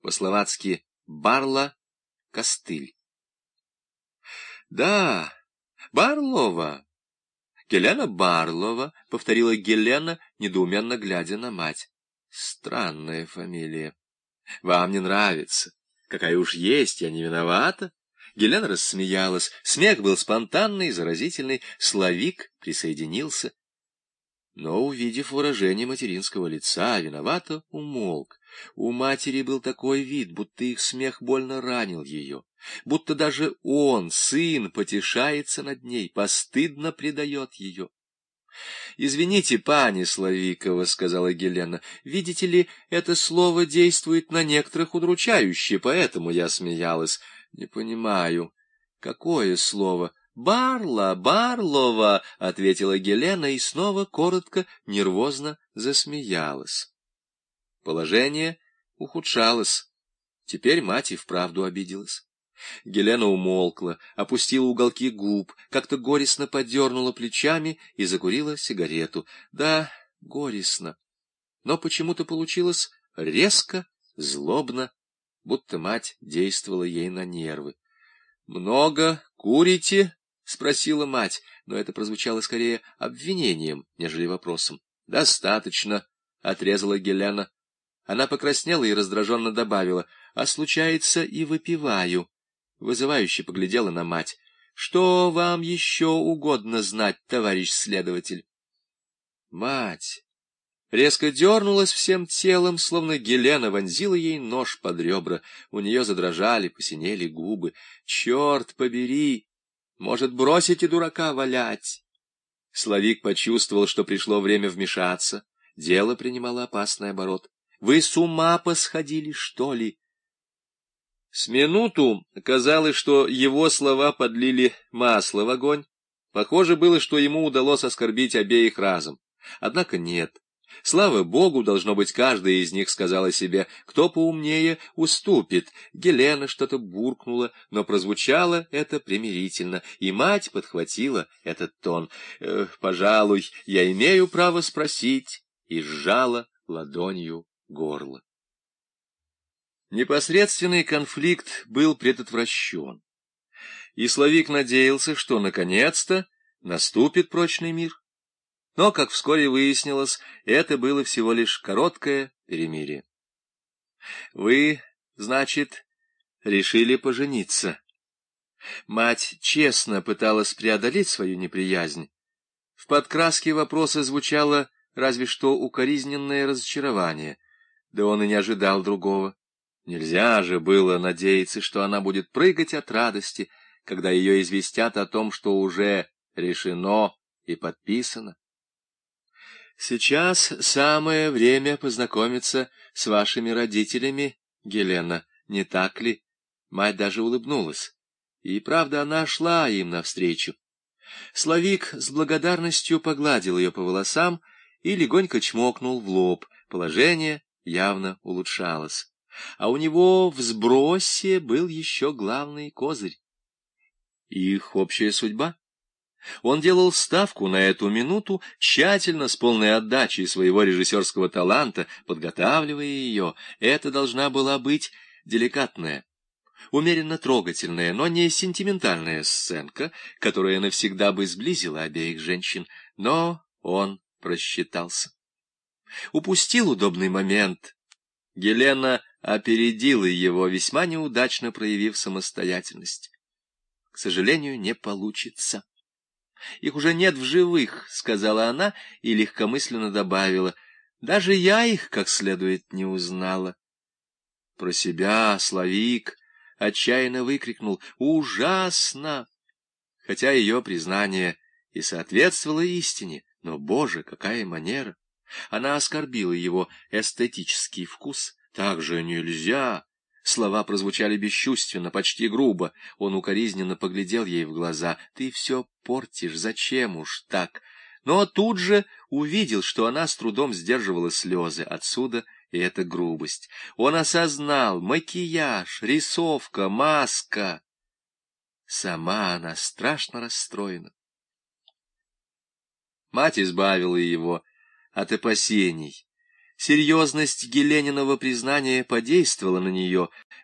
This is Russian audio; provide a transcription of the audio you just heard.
по-словацки «барла» — костыль. — Да, Барлова. Гелена Барлова, — повторила Гелена, недоуменно глядя на мать. — Странная фамилия. Вам не нравится. Какая уж есть, я не виновата. Гелена рассмеялась. Смех был спонтанный, заразительный. Славик присоединился. Но, увидев выражение материнского лица, виновато умолк. У матери был такой вид, будто их смех больно ранил ее, будто даже он, сын, потешается над ней, постыдно предает ее. — Извините, пани Славикова, — сказала Гелена, — видите ли, это слово действует на некоторых удручающе, поэтому я смеялась. — Не понимаю. — Какое слово? — Барла, Барлова, — ответила Гелена и снова коротко, нервозно засмеялась. Положение ухудшалось. Теперь мать и вправду обиделась. Гелена умолкла, опустила уголки губ, как-то горестно подернула плечами и закурила сигарету. Да, горестно. Но почему-то получилось резко, злобно, будто мать действовала ей на нервы. — Много курите? — спросила мать, но это прозвучало скорее обвинением, нежели вопросом. — Достаточно, — отрезала Гелена. Она покраснела и раздраженно добавила: — а случается, и выпиваю. Вызывающе поглядела на мать. — Что вам еще угодно знать, товарищ следователь? Мать резко дернулась всем телом, словно Гелена вонзила ей нож под ребра. У нее задрожали, посинели губы. — Черт побери! Может, бросите дурака валять? Славик почувствовал, что пришло время вмешаться. Дело принимало опасный оборот. — Вы с ума посходили, что ли? С минуту казалось, что его слова подлили масло в огонь. Похоже было, что ему удалось оскорбить обеих разом. Однако нет. Слава Богу, должно быть, каждая из них сказала себе: кто поумнее, уступит. Гелена что-то буркнула, но прозвучало это примирительно, и мать подхватила этот тон. «Пожалуй, я имею право спросить», и сжала ладонью горло. Непосредственный конфликт был предотвращен, и Славик надеялся, что, наконец-то, наступит прочный мир. Но, как вскоре выяснилось, это было всего лишь короткое перемирие. — Вы, значит, решили пожениться? Мать честно пыталась преодолеть свою неприязнь. В подкраске вопроса звучало разве что укоризненное разочарование, да он и не ожидал другого. Нельзя же было надеяться, что она будет прыгать от радости, когда ее известят о том, что уже решено и подписано. Сейчас самое время познакомиться с вашими родителями, Гелена, не так ли? Мать даже улыбнулась. И правда, она шла им навстречу. Славик с благодарностью погладил ее по волосам и легонько чмокнул в лоб. Положение явно улучшалось. А у него в сбросе был еще главный козырь. Их общая судьба. Он делал ставку на эту минуту, тщательно, с полной отдачей своего режиссерского таланта, подготавливая ее. Это должна была быть деликатная, умеренно трогательная, но не сентиментальная сценка, которая навсегда бы сблизила обеих женщин. Но он просчитался. Упустил удобный момент. Гелена опередила его, весьма неудачно проявив самостоятельность. К сожалению, не получится. «Их уже нет в живых», — сказала она и легкомысленно добавила. «Даже я их как следует не узнала». Про себя Славик отчаянно выкрикнул: «Ужасно!» Хотя ее признание и соответствовало истине, но, боже, какая манера! Она оскорбила его эстетический вкус. Так же нельзя. Слова прозвучали бесчувственно, почти грубо. Он укоризненно поглядел ей в глаза. «Ты все портишь, зачем уж так?» Но тут же увидел, что она с трудом сдерживала слезы. Отсюда и эта грубость. Он осознал: макияж, рисовка, маска. Сама она страшно расстроена. Мать избавила его от опасений. Серьезность Гелениного признания подействовала на нее.